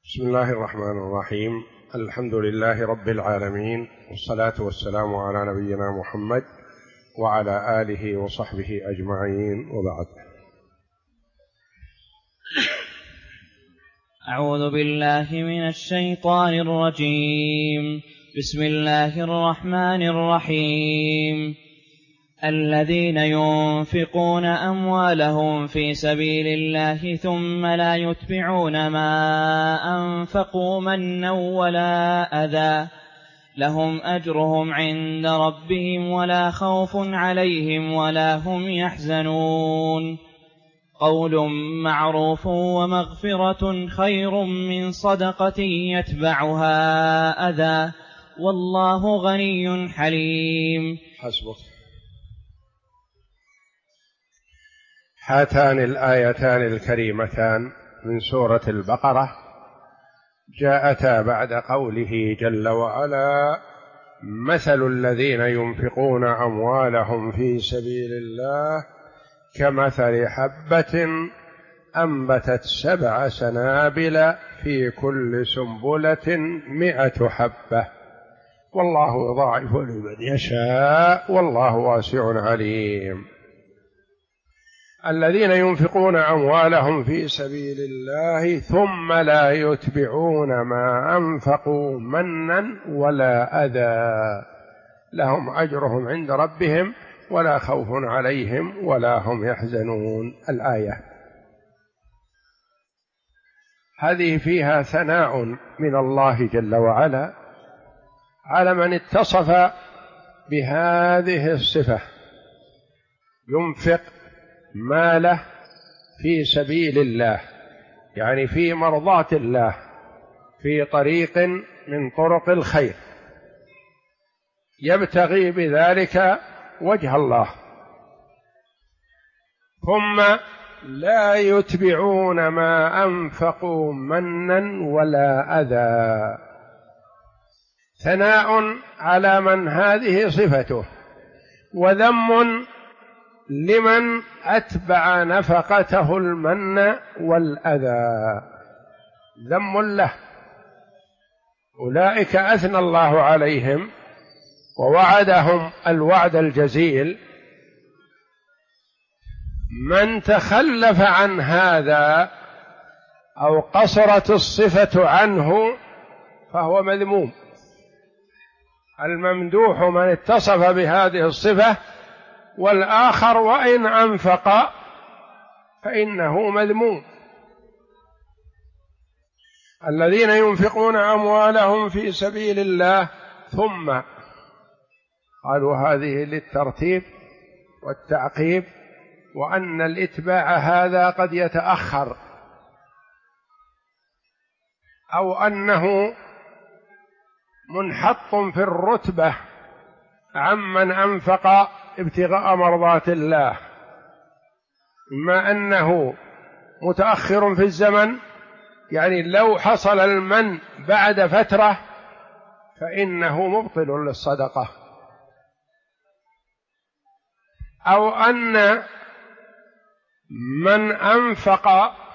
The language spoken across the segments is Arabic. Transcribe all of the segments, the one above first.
بسم الله الرحمن الرحيم. الحمد لله رب العالمين، والصلاة والسلام على نبينا محمد وعلى آله وصحبه أجمعين، وبعد. أعوذ بالله من الشيطان الرجيم. بسم الله الرحمن الرحيم. الذين ينفقون أموالهم في سبيل الله ثم لا يتبعون ما أنفقوا منا ولا أذى لهم أجرهم عند ربهم ولا خوف عليهم ولا هم يحزنون. قول معروف ومغفرة خير من صدقة يتبعها أذى والله غني حليم. حسبك. هاتان الآيتان الكريمتان من سورة البقرة جاءتا بعد قوله جل وعلا: مثل الذين ينفقون أموالهم في سبيل الله كمثل حبة أنبتت 7 سنابل في كل سنبلة 100 حبة والله يضاعف لمن يشاء والله واسع عليم. الذين ينفقون أموالهم في سبيل الله ثم لا يتبعون ما أنفقوا منا ولا أذى لهم أجرهم عند ربهم ولا خوف عليهم ولا هم يحزنون. الآية هذه فيها ثناء من الله جل وعلا على من اتصف بهذه الصفة: ينفق ماله في سبيل الله، يعني في مرضاة الله، في طريق من طرق الخير، يبتغي بذلك وجه الله، ثم لا يتبعون ما أنفقوا منا ولا أذى. ثناء على من هذه صفته، وذم لمن أتبع نفقته المن والأذى، ذم له. أولئك أثنى الله عليهم ووعدهم الوعد الجزيل. من تخلف عن هذا أو قصرت الصفة عنه فهو مذموم. الممدوح من اتصف بهذه الصفة، والآخر وإن أنفق فإنه مذموم. الذين ينفقون أموالهم في سبيل الله، ثم قالوا هذه للترتيب والتعقيب، وأن الإتباع هذا قد يتأخر، أو أنه منحط في الرتبة عمن أنفق ابتغاء مرضات الله، إما أنه متأخر في الزمن، يعني لو حصل المن بعد فترة فإنه مبطل للصدقة، أو أن من أنفق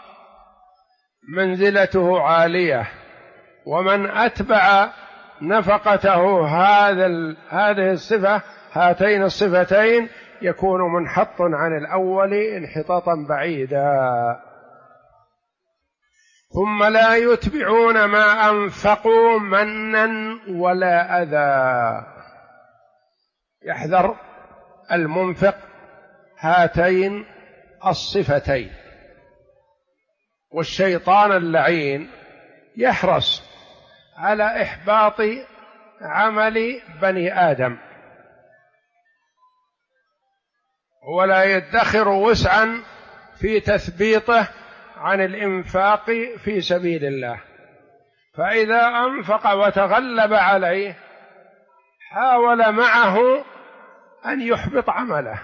منزلته عالية ومن أتبع نفقته هذه الصفة، هاتين الصفتين، يكون منحط عن الأول انحطاطا بعيدا. ثم لا يتبعون ما أنفقوا منا ولا أذى. يحذر المنفق هاتين الصفتين، والشيطان اللعين يحرص على إحباط عمل بني آدم، ولا يدخر وسعا في تثبيطه عن الإنفاق في سبيل الله، فإذا أنفق وتغلب عليه حاول معه أن يحبط عمله،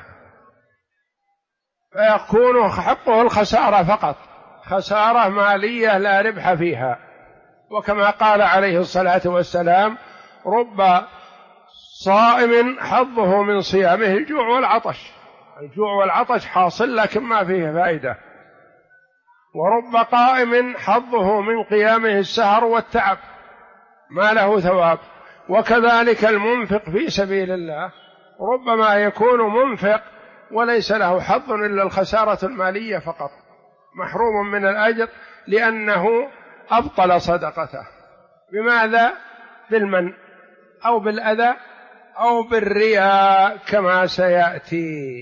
فيكون حقه الخسارة فقط، خسارة مالية لا ربح فيها. وكما قال عليه الصلاة والسلام: رب صائم حظه من صيامه الجوع والعطش. الجوع والعطش حاصل لكن ما فيه فائدة، ورب قائم حظه من قيامه السهر والتعب ما له ثواب. وكذلك المنفق في سبيل الله ربما يكون منفق وليس له حظ إلا الخسارة المالية فقط، محروم من الأجر لأنه أبطل صدقته. بماذا؟ بالمن أو بالأذى أو بالرياء كما سيأتي.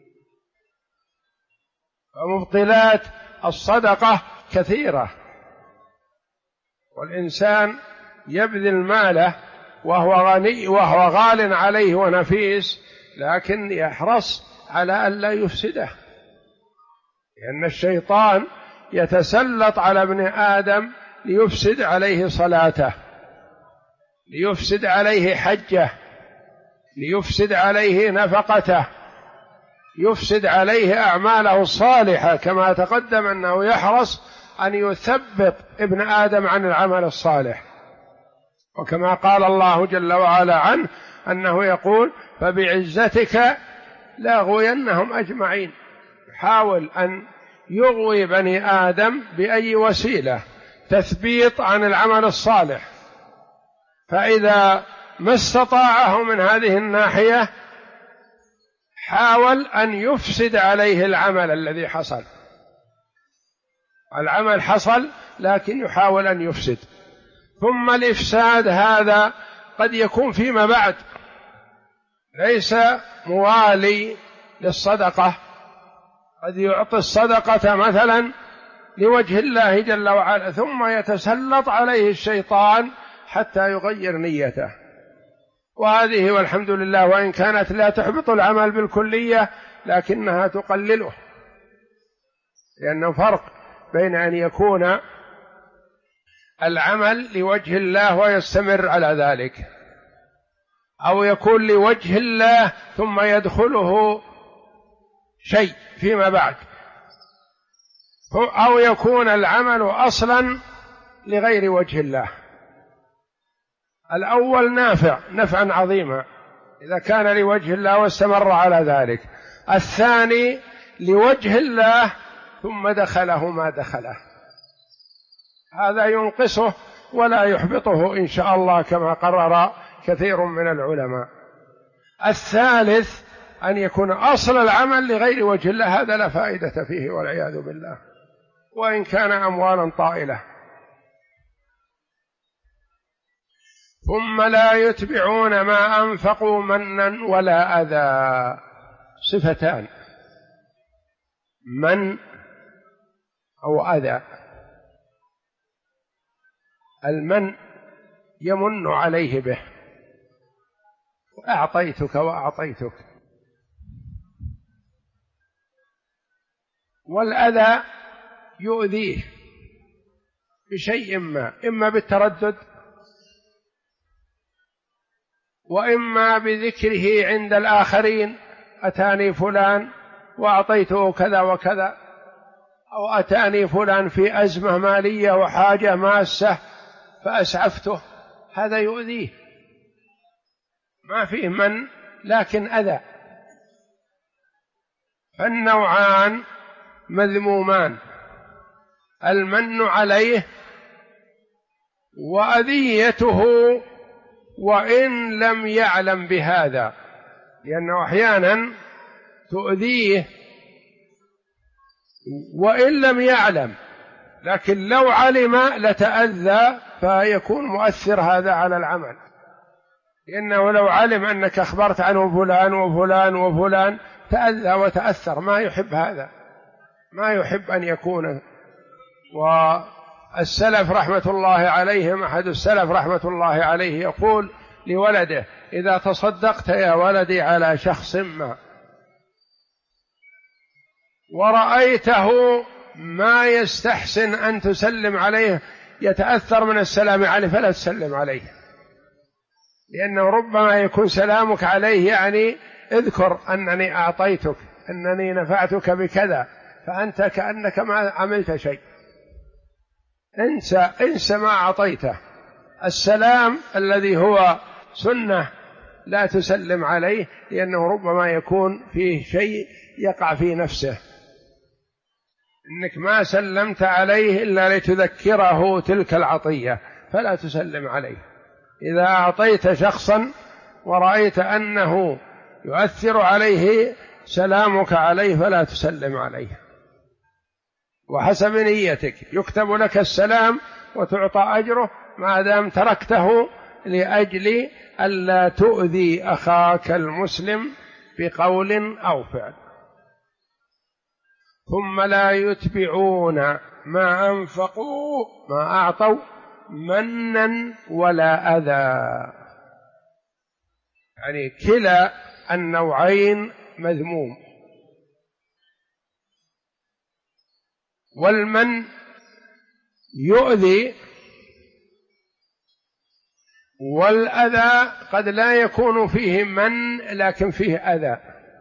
فمبطلات الصدقة كثيرة، والإنسان يبذل ماله وهو غني وهو غال عليه ونفيس، لكن يحرص على أن لا يفسده، لأن الشيطان يتسلط على ابن آدم ليفسد عليه صلاته، ليفسد عليه حجه، ليفسد عليه نفقته، يفسد عليه أعماله الصالحة، كما تقدم أنه يحرص أن يثبط ابن آدم عن العمل الصالح. وكما قال الله جل وعلا عنه أنه يقول فبعزتك لأغوينهم أجمعين، يحاول أن يغوي بني آدم بأي وسيلة تثبيط عن العمل الصالح، فإذا ما استطاعه من هذه الناحية حاول أن يفسد عليه العمل الذي حصل. العمل حصل لكن يحاول أن يفسد. ثم الإفساد هذا قد يكون فيما بعد، ليس موالي للصدقة، قد يعطي الصدقة مثلا لوجه الله جل وعلا ثم يتسلط عليه الشيطان حتى يغير نيته، وهذه والحمد لله وإن كانت لا تحبط العمل بالكلية لكنها تقلله، لأنه فرق بين أن يكون العمل لوجه الله ويستمر على ذلك، أو يكون لوجه الله ثم يدخله شيء فيما بعد، أو يكون العمل أصلا لغير وجه الله. الأول نافع نفعا عظيما إذا كان لوجه الله واستمر على ذلك، الثاني لوجه الله ثم دخله ما دخله، هذا ينقصه ولا يحبطه إن شاء الله كما قرر كثير من العلماء. الثالث أن يكون أصل العمل لغير وجه الله، هذا لا فائدة فيه والعياذ بالله، وإن كان أموالا طائلة. ثم لا يتبعون ما أنفقوا منا ولا أذى، صفتان، من أو أذى. المن يمن عليه به، أعطيتك وأعطيتك، والأذى يؤذيه بشيء ما، إما بالتردد وإما بذكره عند الآخرين، أتاني فلان وأعطيته كذا وكذا، أو أتاني فلان في أزمة مالية وحاجة ماسة فأسعفته، هذا يؤذيه، ما فيه من لكن أذى. فالنوعان مذمومان، المن عليه وأذيته وإن لم يعلم بهذا، لأنه أحيانا تؤذيه وإن لم يعلم، لكن لو علم لتأذى فيكون مؤثر هذا على العمل، لأنه لو علم أنك أخبرت عنه فلان وفلان وفلان تأذى وتأثر، ما يحب هذا، ما يحب أن يكون. والسلف رحمة الله عليهم، أحد السلف رحمة الله عليه يقول لولده إذا تصدقت يا ولدي على شخص ما ورأيته ما يستحسن أن تسلم عليه، يتأثر من السلام عليه، فلا تسلم عليه، لأنه ربما يكون سلامك عليه يعني اذكر أنني أعطيتك، أنني نفعتك بكذا، فأنت كأنك ما عملت شيء، انسى ما أعطيته. السلام الذي هو سنة لا تسلم عليه، لأنه ربما يكون فيه شيء يقع في نفسه. إنك ما سلمت عليه إلا لتذكره تلك العطية، فلا تسلم عليه. إذا أعطيت شخصا ورأيت أنه يؤثر عليه سلامك عليه فلا تسلم عليه، وحسب نيتك يكتب لك السلام وتعطى أجره ما دام تركته لأجل ألا تؤذي أخاك المسلم بقول أو فعل. ثم لا يتبعون ما أنفقوا ما أعطوا منا ولا أذى، يعني كلا النوعين مذموم. والمن يؤذي، والأذى قد لا يكون فيه من لكن فيه أذى.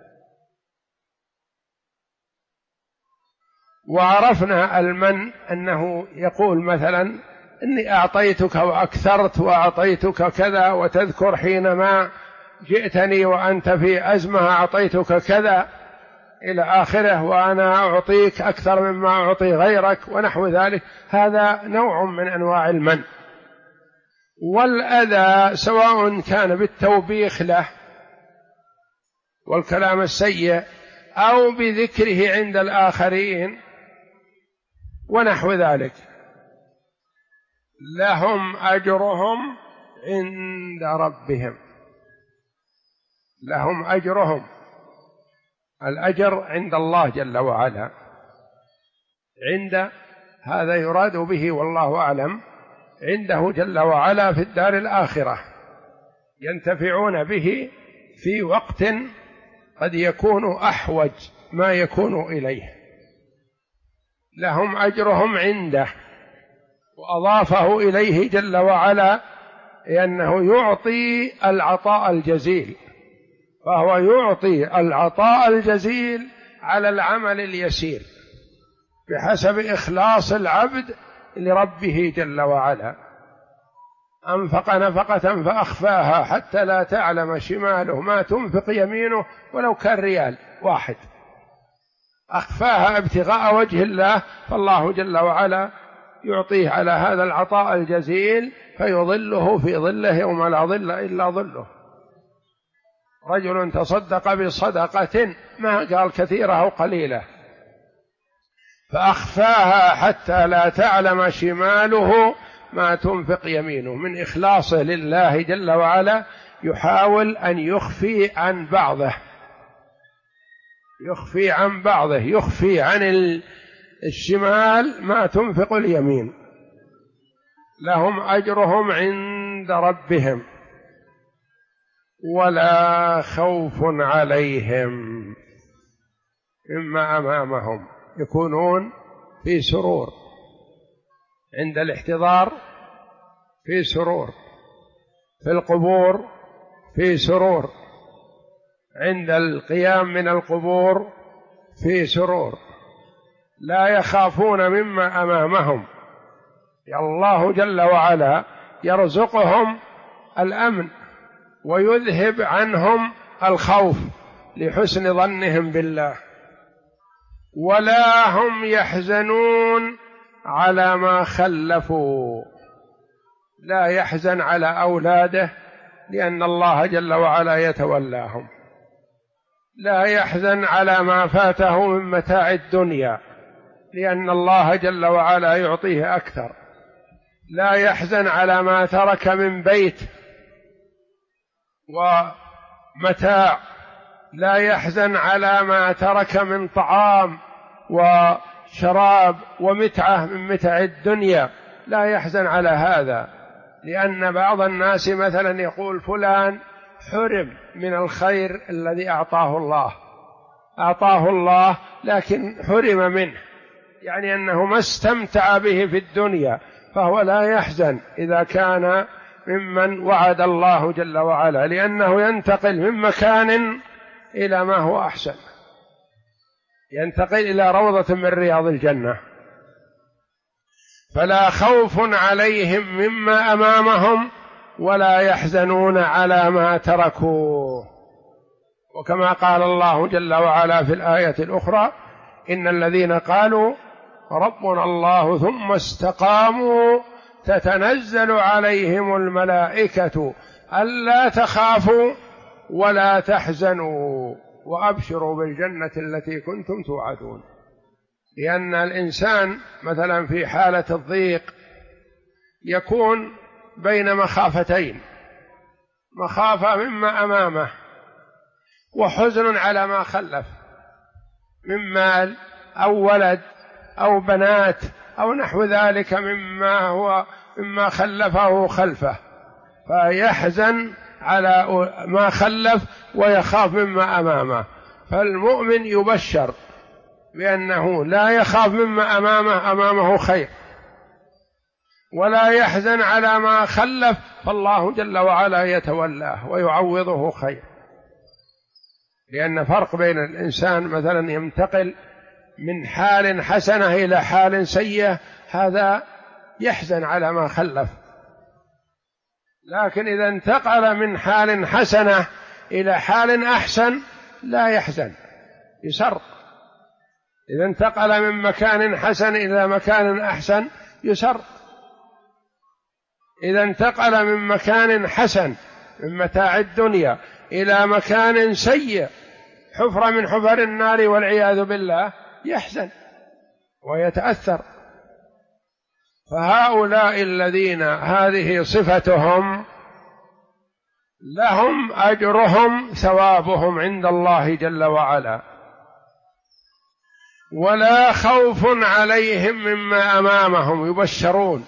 وعرفنا المن أنه يقول مثلا إني أعطيتك وأكثرت وأعطيتك كذا، وتذكر حينما جئتني وأنت في أزمة أعطيتك كذا إلى آخره، وأنا أعطيك أكثر مما أعطي غيرك ونحو ذلك. هذا نوع من أنواع المن. والأذى سواء كان بالتوبيخ له والكلام السيء أو بذكره عند الآخرين ونحو ذلك، لهم أجرهم عند ربهم. لهم أجرهم، الأجر عند الله جل وعلا. عند هذا يراد به والله أعلم عنده جل وعلا في الدار الآخرة، ينتفعون به في وقت قد يكون أحوج ما يكون إليه. لهم أجرهم عنده، وأضافه إليه جل وعلا لأنه يعطي العطاء الجزيل، فهو يعطي العطاء الجزيل على العمل اليسير بحسب إخلاص العبد لربه جل وعلا. أنفق نفقة فأخفاها حتى لا تعلم شماله ما تنفق يمينه، ولو كان ريال واحد أخفاها ابتغاء وجه الله، فالله جل وعلا يعطيه على هذا العطاء الجزيل فيظله في ظله يوم لا ظل إلا ظله. رجل تصدق بصدقة ما قال كثيرة أو قليلة فأخفاها حتى لا تعلم شماله ما تنفق يمينه، من إخلاصه لله جل وعلا يحاول أن يخفي عن بعضه، يخفي عن بعضه، يخفي عن الشمال ما تنفق اليمين. لهم أجرهم عند ربهم ولا خوف عليهم مما أمامهم، يكونون في سرور عند الاحتضار، في سرور في القبور، في سرور عند القيام من القبور، في سرور لا يخافون مما أمامهم. الله جل وعلا يرزقهم الأمن ويذهب عنهم الخوف لحسن ظنهم بالله، ولا هم يحزنون على ما خلفوا. لا يحزن على أولاده لأن الله جل وعلا يتولاهم، لا يحزن على ما فاته من متاع الدنيا لأن الله جل وعلا يعطيه أكثر، لا يحزن على ما ترك من بيت ومتاع، لا يحزن على ما ترك من طعام وشراب ومتعة من متع الدنيا، لا يحزن على هذا. لأن بعض الناس مثلا يقول فلان حرم من الخير الذي أعطاه الله، أعطاه الله لكن حرم منه، يعني أنه ما استمتع به في الدنيا، فهو لا يحزن إذا كان ممن وعد الله جل وعلا، لأنه ينتقل من مكان إلى ما هو أحسن، ينتقل إلى روضة من رياض الجنة. فلا خوف عليهم مما أمامهم ولا يحزنون على ما تركوا. وكما قال الله جل وعلا في الآية الأخرى إن الذين قالوا ربنا الله ثم استقاموا تتنزل عليهم الملائكة ألا تخافوا ولا تحزنوا وأبشروا بالجنة التي كنتم توعدون. لأن الإنسان مثلا في حالة الضيق يكون بين مخافتين، مخافة مما أمامه وحزن على ما خلف من مال أو ولد أو بنات أو نحو ذلك مما خلفه خلفه، فيحزن على ما خلف ويخاف مما أمامه. فالمؤمن يبشر بأنه لا يخاف مما أمامه خير ولا يحزن على ما خلف، فالله جل وعلا يتولاه ويعوضه خير. لأن فرق بين الإنسان مثلا ينتقل من حال حسنة إلى حال سيئة، هذا يحزن على ما خلف، لكن إذا انتقل من حال حسنة إلى حال أحسن لا يحزن، يسر. إذا انتقل من مكان حسن إلى مكان أحسن يسر. إذا انتقل من مكان حسن من متاع الدنيا إلى مكان سيء حفرة من حفر النار والعياذ بالله يحزن ويتأثر. فهؤلاء الذين هذه صفتهم لهم أجرهم ثوابهم عند الله جل وعلا، ولا خوف عليهم مما أمامهم، يبشرون،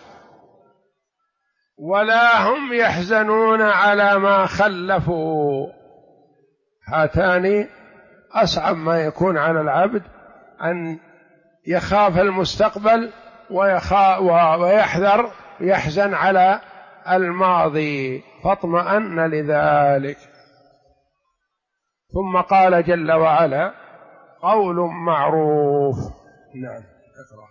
ولا هم يحزنون على ما خلفوا. هاتان أصعب ما يكون على العبد، أن يخاف المستقبل ويحذر يحزن على الماضي، فاطمأن لذلك. ثم قال جل وعلا: قول معروف. نعم، اقرأ.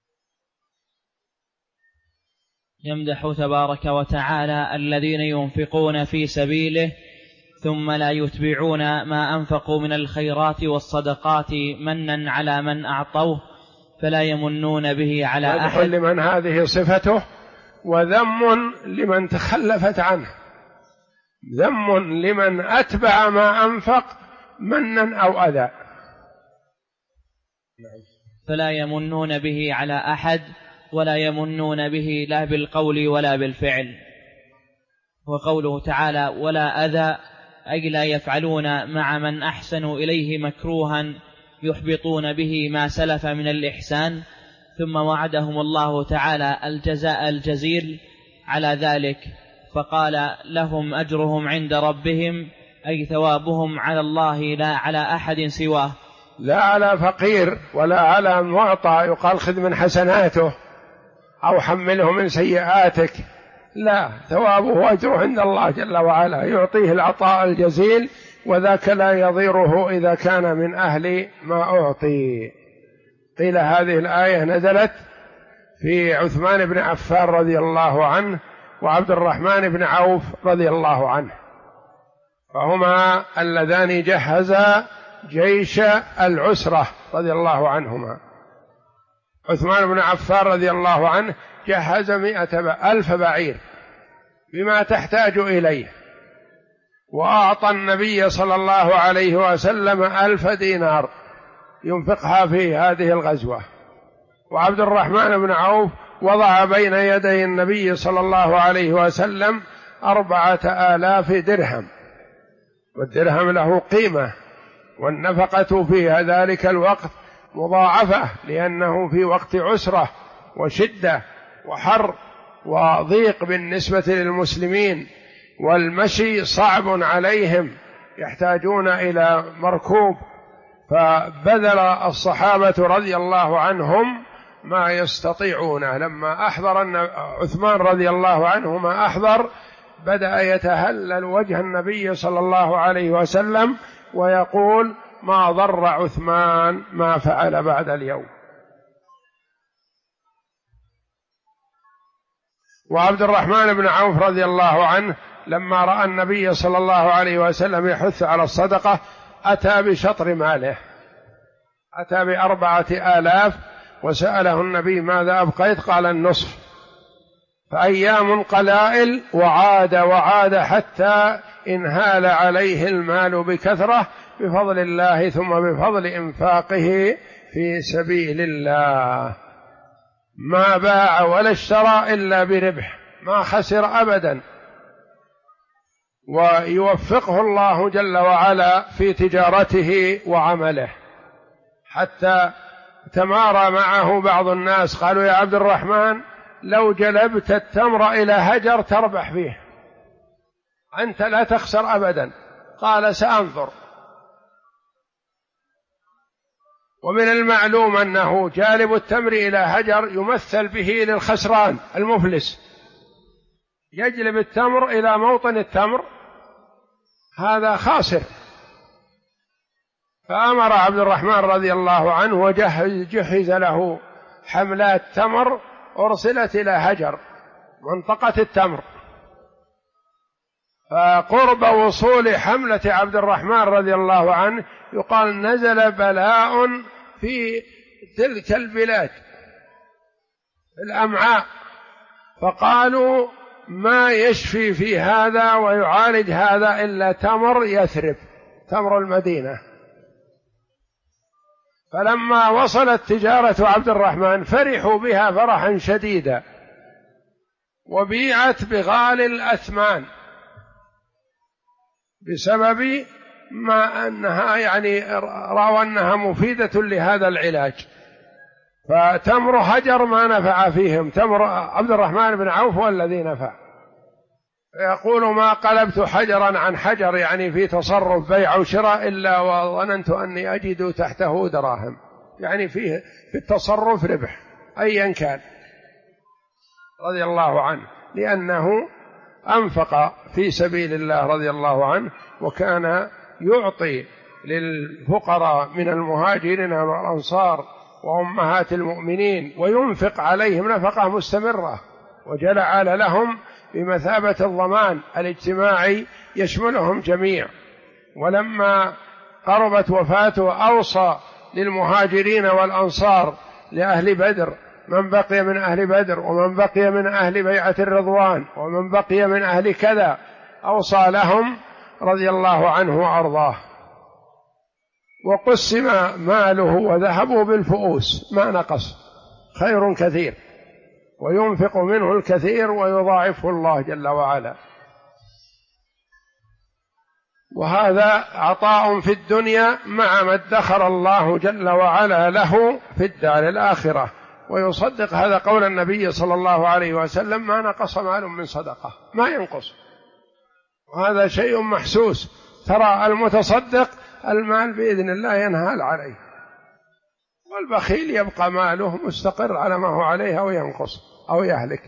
يمدح تبارك وتعالى الذين ينفقون في سبيله ثم لا يتبعون ما أنفقوا من الخيرات والصدقات منا على من أعطوه فلا يمنون به على أحد. لمن هذه صفته، وذم لمن تخلفت عنه، ذم لمن أتبع ما أنفق منا أو أذى. فلا يمنون به على أحد ولا يمنون به لا بالقول ولا بالفعل. وقوله تعالى: ولا أذى، أي لا يفعلون مع من أحسنوا إليه مكروها يحبطون به ما سلف من الإحسان. ثم وعدهم الله تعالى الجزاء الجزيل على ذلك، فقال: لهم أجرهم عند ربهم، أي ثوابهم على الله لا على أحد سواه. لا على فقير ولا على معطى يقال خذ من حسناته أو حمله من سيئاتك، لا، ثوابه وأجره عند الله جل وعلا، يعطيه العطاء الجزيل، وذاك لا يضيره إذا كان من أهل ما أعطي. قيل هذه الآية نزلت في عثمان بن عفان رضي الله عنه وعبد الرحمن بن عوف رضي الله عنه، فهما اللذان جهزا جيش العسرة رضي الله عنهما. عثمان بن عفان رضي الله عنه جهز 100,000 بعير بما تحتاج إليه، وأعطى النبي صلى الله عليه وسلم 1000 دينار ينفقها في هذه الغزوة. وعبد الرحمن بن عوف وضع بين يدي النبي صلى الله عليه وسلم 4000 درهم، والدرهم له قيمة، والنفقة في ذلك الوقت مضاعفة، لأنه في وقت عسرة وشدة وحر وضيق بالنسبة للمسلمين، والمشي صعب عليهم، يحتاجون إلى مركوب. فبذل الصحابة رضي الله عنهم ما يستطيعون. لما أحضر عثمان رضي الله عنه ما أحضر، بدأ يتهلل وجه النبي صلى الله عليه وسلم ويقول: ما ضر عثمان ما فعل بعد اليوم. وعبد الرحمن بن عوف رضي الله عنه لما رأى النبي صلى الله عليه وسلم يحث على الصدقة أتى بشطر ماله، أتى ب4,000 وسأله النبي ماذا أبقيت؟ قال النصف. فأيام قلائل وعاد حتى انهال عليه المال بكثرة بفضل الله ثم بفضل إنفاقه في سبيل الله. ما باع ولا اشترى إلا بربح، ما خسر أبدا، ويوفقه الله جل وعلا في تجارته وعمله. حتى تمارى معه بعض الناس قالوا يا عبد الرحمن لو جلبت التمر إلى هجر تربح فيه، أنت لا تخسر أبدا. قال سأنظر. ومن المعلوم أنه جالب التمر إلى هجر يمثل به للخسران المفلس، يجلب التمر إلى موطن التمر، هذا خاسر. فأمر عبد الرحمن رضي الله عنه وجهز له حملات تمر أرسلت إلى هجر منطقة التمر. فقرب وصول حملة عبد الرحمن رضي الله عنه يقال نزل بلاء في تلك البلاد الأمعاء، فقالوا ما يشفي في هذا ويعالج هذا إلا تمر يثرب، تمر المدينة. فلما وصلت تجارة عبد الرحمن فرحوا بها فرحا شديدا، وبيعت بغالي الأثمان بسبب ما أنها رأوا أنها مفيدة لهذا العلاج. فتمر هجر ما نفع فيهم، تمر عبد الرحمن بن عوف هو الذي نفع. يقول ما قلبت حجرا عن حجر، يعني في تصرف بيع وشراء، إلا وظننت أني أجد تحته دراهم، يعني فيه في التصرف ربح أيا كان رضي الله عنه، لأنه أنفق في سبيل الله رضي الله عنه، وكان يعطي للفقراء من المهاجرين والأنصار وأمهات المؤمنين وينفق عليهم نفقة مستمرة، وجعل لهم بمثابة الضمان الاجتماعي يشملهم جميع. ولما قربت وفاته أوصى للمهاجرين والأنصار لأهل بدر، من بقي من أهل بدر ومن بقي من أهل بيعة الرضوان ومن بقي من أهل كذا، أوصى لهم رضي الله عنه وأرضاه. وقسم ماله وذهبه بالفؤوس ما نقص، خير كثير، وينفق منه الكثير ويضاعفه الله جل وعلا. وهذا عطاء في الدنيا مع ما ادخر الله جل وعلا له في الدار الآخرة. ويصدق هذا قول النبي صلى الله عليه وسلم ما نقص مال من صدقة، ما ينقص، وهذا شيء محسوس. ترى المتصدق المال بإذن الله ينهال عليه، والبخيل يبقى ماله مستقر على ما هو عليه أو ينقص أو يهلك.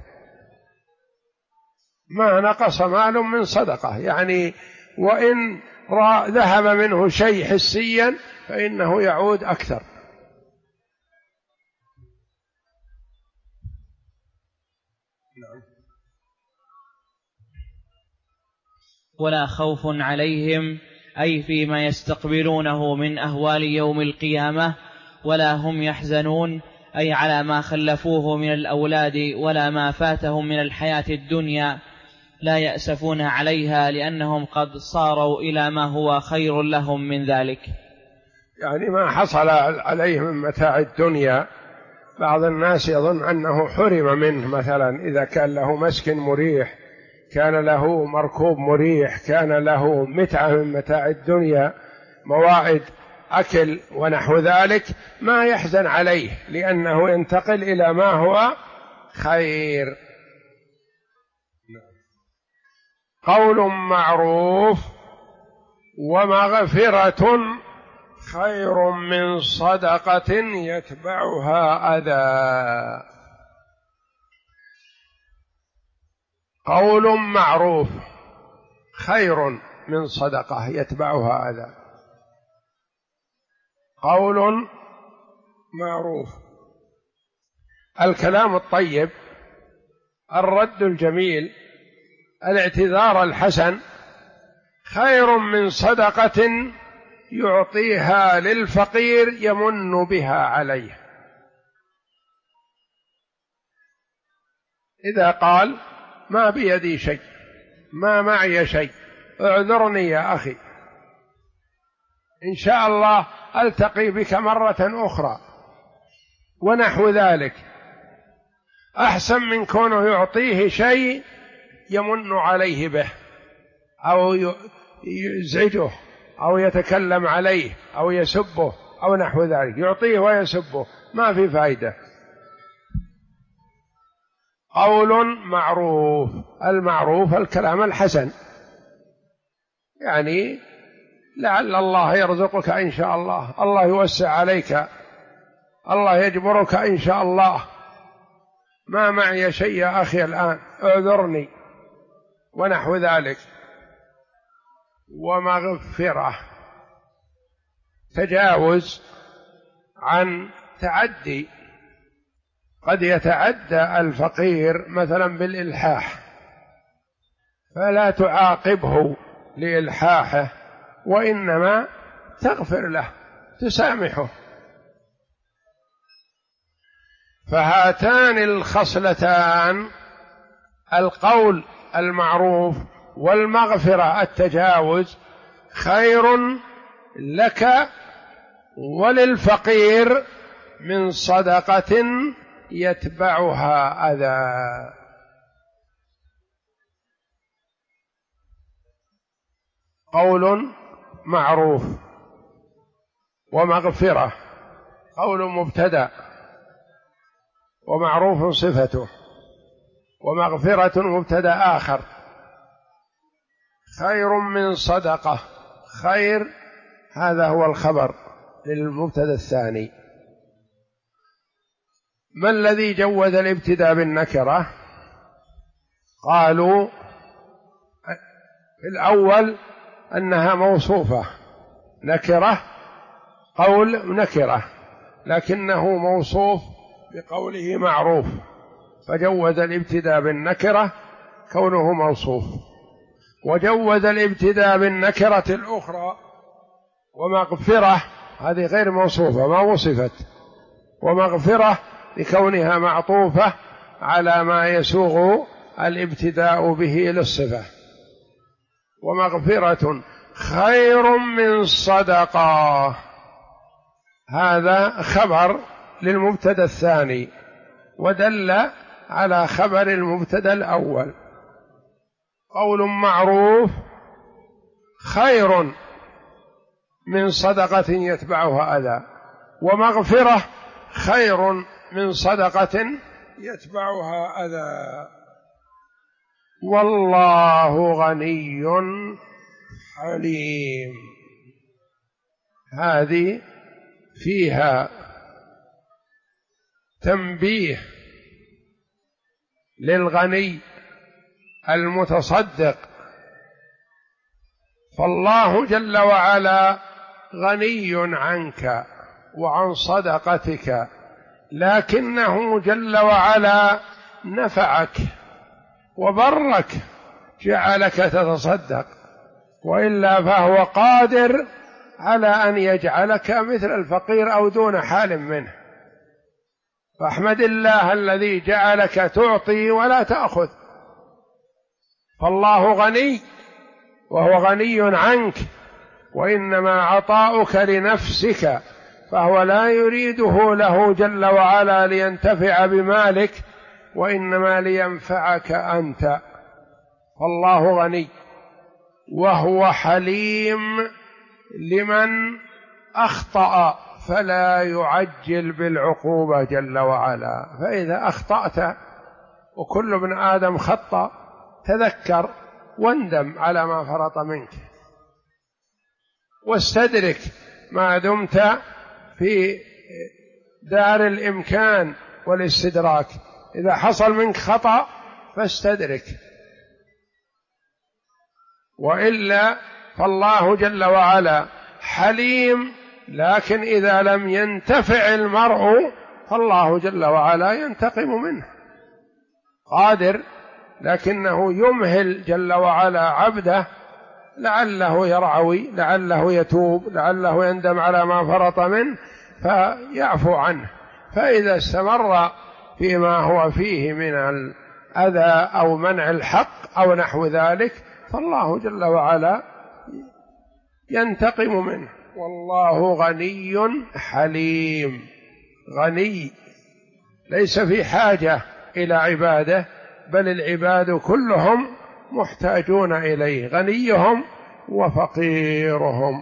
ما نقص مال من صدقة، يعني وإن ذهب منه شيء حسيا فإنه يعود أكثر. ولا خوف عليهم أي فيما يستقبلونه من أهوال يوم القيامة، ولا هم يحزنون أي على ما خلفوه من الأولاد ولا ما فاتهم من الحياة الدنيا، لا يأسفون عليها لأنهم قد صاروا إلى ما هو خير لهم من ذلك. يعني ما حصل عليه من متاع الدنيا، بعض الناس يظن أنه حرم منه، مثلا إذا كان له مسكن مريح، كان له مركوب مريح، كان له متعة من متاع الدنيا، موائد أكل ونحو ذلك، ما يحزن عليه لأنه ينتقل إلى ما هو خير. قول معروف ومغفرة خير من صدقة يتبعها أذى. قول معروف خير من صدقة يتبعها أذى. قول معروف، الكلام الطيب، الرد الجميل، الاعتذار الحسن، خير من صدقة يعطيها للفقير يمن بها عليه. إذا قال ما بيدي شيء، ما معي شيء، اعذرني يا أخي، إن شاء الله ألتقي بك مرة أخرى، ونحو ذلك، أحسن من كونه يعطيه شيء يمن عليه به أو يزعجه أو يتكلم عليه أو يسبه أو نحو ذلك، يعطيه ويسبه، ما في فائدة. قول معروف، المعروف الكلام الحسن، يعني لعل الله يرزقك إن شاء الله، الله يوسع عليك، الله يجبرك إن شاء الله، ما معي شيء يا أخي الآن، اعذرني، ونحو ذلك. ومغفرة، تجاوز عن تعدي، قد يتعدى الفقير مثلا بالإلحاح، فلا تعاقبه لإلحاحه، وإنما تغفر له، تسامحه. فهاتان الخصلتان، القول المعروف والمغفرة التجاوز، خير لك وللفقير من صدقة يتبعها أذى. قول معروف ومغفرة، قول مبتدأ ومعروف صفته، ومغفرة مبتدأ آخر، خير من صدقة، خير هذا هو الخبر للمبتدأ الثاني. ما الذي جوز الابتداء بالنكرة؟ قالوا في الأول أنها موصوفة، نكرة، قول نكرة، لكنه موصوف بقوله معروف، فجوز الابتداء بالنكرة كونه موصوف، وجوز الابتداء بالنكرة الأخرى ومغفرة، هذه غير موصوفة ما وصفت، ومغفرة لكونها معطوفة على ما يسوغ الابتداء به للصفة. ومغفرة خير من صدقة، هذا خبر للمبتدأ الثاني ودل على خبر المبتدأ الأول. قول معروف خير من صدقة يتبعها أذى، ومغفرة خير من صدقة يتبعها أذى. والله غني حليم، هذه فيها تنبيه للغني المتصدق، فالله جل وعلا غني عنك وعن صدقتك، لكنه جل وعلا نفعك وبرك، جعلك تتصدق، وإلا فهو قادر على أن يجعلك مثل الفقير أو دون حال منه. فاحمد الله الذي جعلك تعطي ولا تأخذ، فالله غني وهو غني عنك، وإنما عطاؤك لنفسك، فهو لا يريده له جل وعلا لينتفع بمالك، وإنما لينفعك أنت. فالله غني، وهو حليم لمن أخطأ فلا يعجل بالعقوبة جل وعلا. فإذا أخطأت، وكل ابن آدم خطأ، تذكر واندم على ما فرط منك، واستدرك ما دمت في دار الإمكان والاستدراك. إذا حصل منك خطأ فاستدرك، وإلا فالله جل وعلا حليم، لكن إذا لم ينتفع المرء فالله جل وعلا ينتقم منه. قادر، لكنه يمهل جل وعلا عبده، لعله يرعوي، لعله يتوب، لعله يندم على ما فرط منه فيعفو عنه. فإذا استمر فيما هو فيه من أذى أو منع الحق أو نحو ذلك، فالله جل وعلا ينتقم منه. والله غني حليم، غني ليس في حاجة إلى عباده، بل العباد كلهم محتاجون إليه، غنيهم وفقيرهم.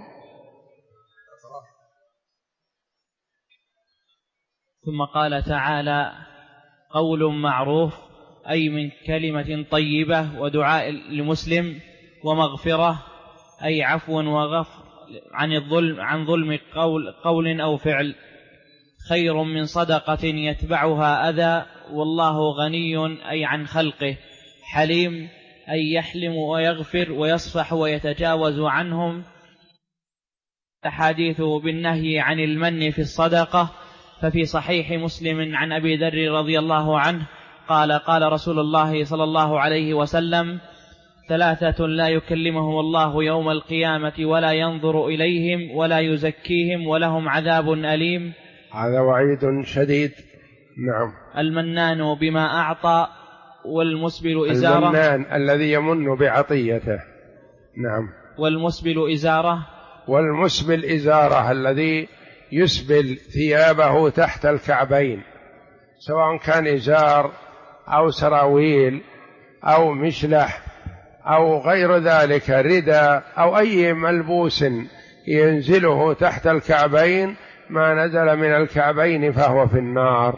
ثم قال تعالى: قول معروف، أي من كلمة طيبة ودعاء لمسلم، ومغفرة أي عفو وغفر عن ظلم قول أو فعل، خير من صدقة يتبعها أذى، والله غني أي عن خلقه، حليم أي يحلم ويغفر ويصفح ويتجاوز عنهم. أحاديث بالنهي عن المن في الصدقة، ففي صحيح مسلم عن أبي ذر رضي الله عنه قال: قال رسول الله صلى الله عليه وسلم: ثلاثة لا يكلمهم الله يوم القيامة ولا ينظر إليهم ولا يزكيهم ولهم عذاب أليم. هذا وعيد شديد. نعم. المنان بما أعطى، والمسبل إزارة. المنان الذي يمن بعطيته. نعم. والمسبل إزارة. والمسبل إزارة الذي يسبل ثيابه تحت الكعبين، سواء كان إزار أو سراويل أو مشلح أو غير ذلك، رداء أو أي ملبوس ينزله تحت الكعبين، ما نزل من الكعبين فهو في النار.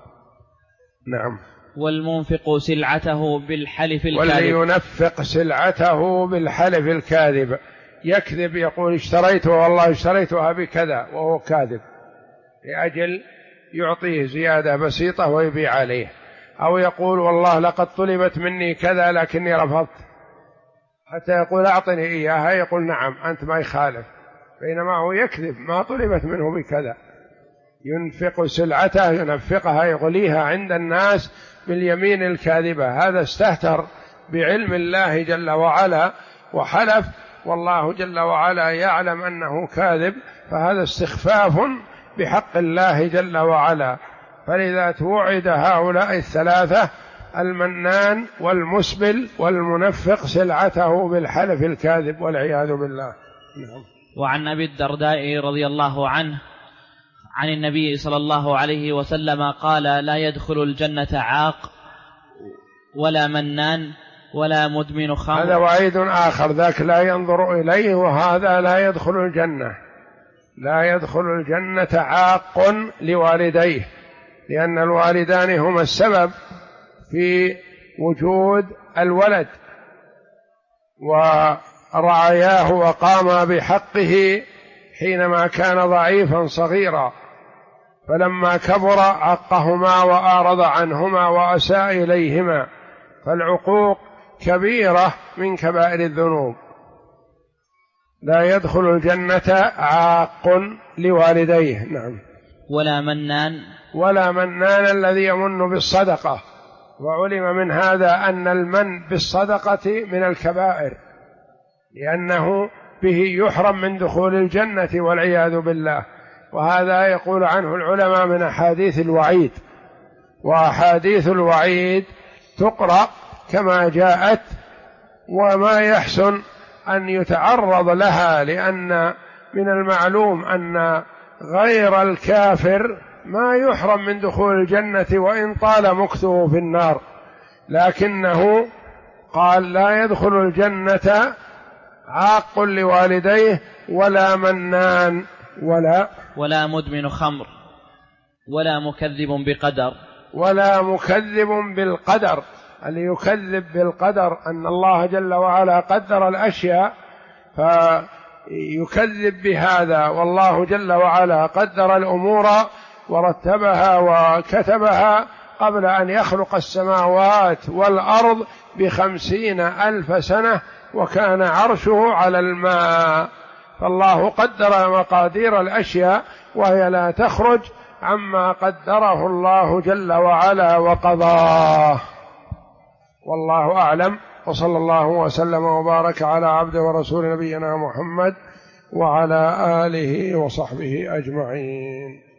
نعم. والمنفق سلعته بالحلف الكاذب. والذي ينفق سلعته بالحلف الكاذب، يكذب، يقول اشتريته والله اشتريتها بكذا وهو كاذب، لأجل يعطيه زيادة بسيطة ويبيع عليه، أو يقول والله لقد طلبت مني كذا لكني رفضت، حتى يقول أعطني إياها، يقول نعم أنت ما يخالف، بينما هو يكذب، ما طلبت منه بكذا. ينفق سلعته، ينفقها، يغليها عند الناس باليمين الكاذبة، هذا استهتر بعلم الله جل وعلا وحلف، والله جل وعلا يعلم أنه كاذب، فهذا استخفاف بحق الله جل وعلا. فلذا توعد هؤلاء الثلاثة: المنان والمسبل والمنفق سلعته بالحلف الكاذب، والعياذ بالله. نعم. وعن أبي الدرداء رضي الله عنه عن النبي صلى الله عليه وسلم قال: لا يدخل الجنة عاق ولا منان ولا مدمن خمر. هذا وعيد آخر، ذاك لا ينظر إليه، وهذا لا يدخل الجنة. لا يدخل الجنة عاق لوالديه، لأن الوالدان هما السبب في وجود الولد، ورعاياه وقام بحقه حينما كان ضعيفا صغيرا، فلما كبر عقهما وأعرض عنهما وأساء إليهما، فالعقوق كبيرة من كبائر الذنوب. لا يدخل الجنة عاق لوالديه. نعم. ولا منان الذي يمن بالصدقة، وعلم من هذا أن المن بالصدقة من الكبائر، لأنه به يحرم من دخول الجنة والعياذ بالله، وهذا يقول عنه العلماء من أحاديث الوعيد، وأحاديث الوعيد تقرأ كما جاءت، وما يحسن أن يتعرض لها، لأن من المعلوم أن غير الكافر ما يحرم من دخول الجنة وإن طال مكثه في النار، لكنه قال: لا يدخل الجنة عاق لوالديه ولا منان ولا مدمن خمر ولا مكذب بقدر. ولا مكذب بالقدر. اللي يكذب بالقدر أن الله جل وعلا قدر الأشياء فيكذب بهذا، والله جل وعلا قدر الأمور ورتبها وكتبها قبل أن يخلق السماوات والأرض ب50,000 سنة، وكان عرشه على الماء، فالله قدر مقادير الأشياء وهي لا تخرج عما قدره الله جل وعلا وقضاه. والله أعلم، وصلى الله وسلم وبارك على عبده ورسول نبينا محمد وعلى آله وصحبه أجمعين.